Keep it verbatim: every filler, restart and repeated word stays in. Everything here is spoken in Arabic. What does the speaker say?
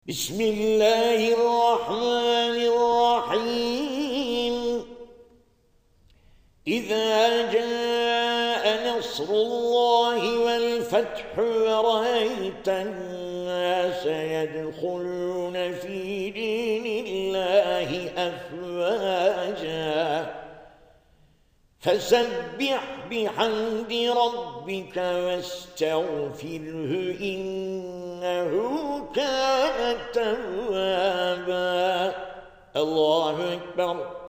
بسم الله الرحمن الرحيم إذا جاء نصر الله والفتح ورأيت الناس يدخلون في دين الله أفواجا فسبح بحمد ربك واستغفره إنه كان توابا. الله أكبر.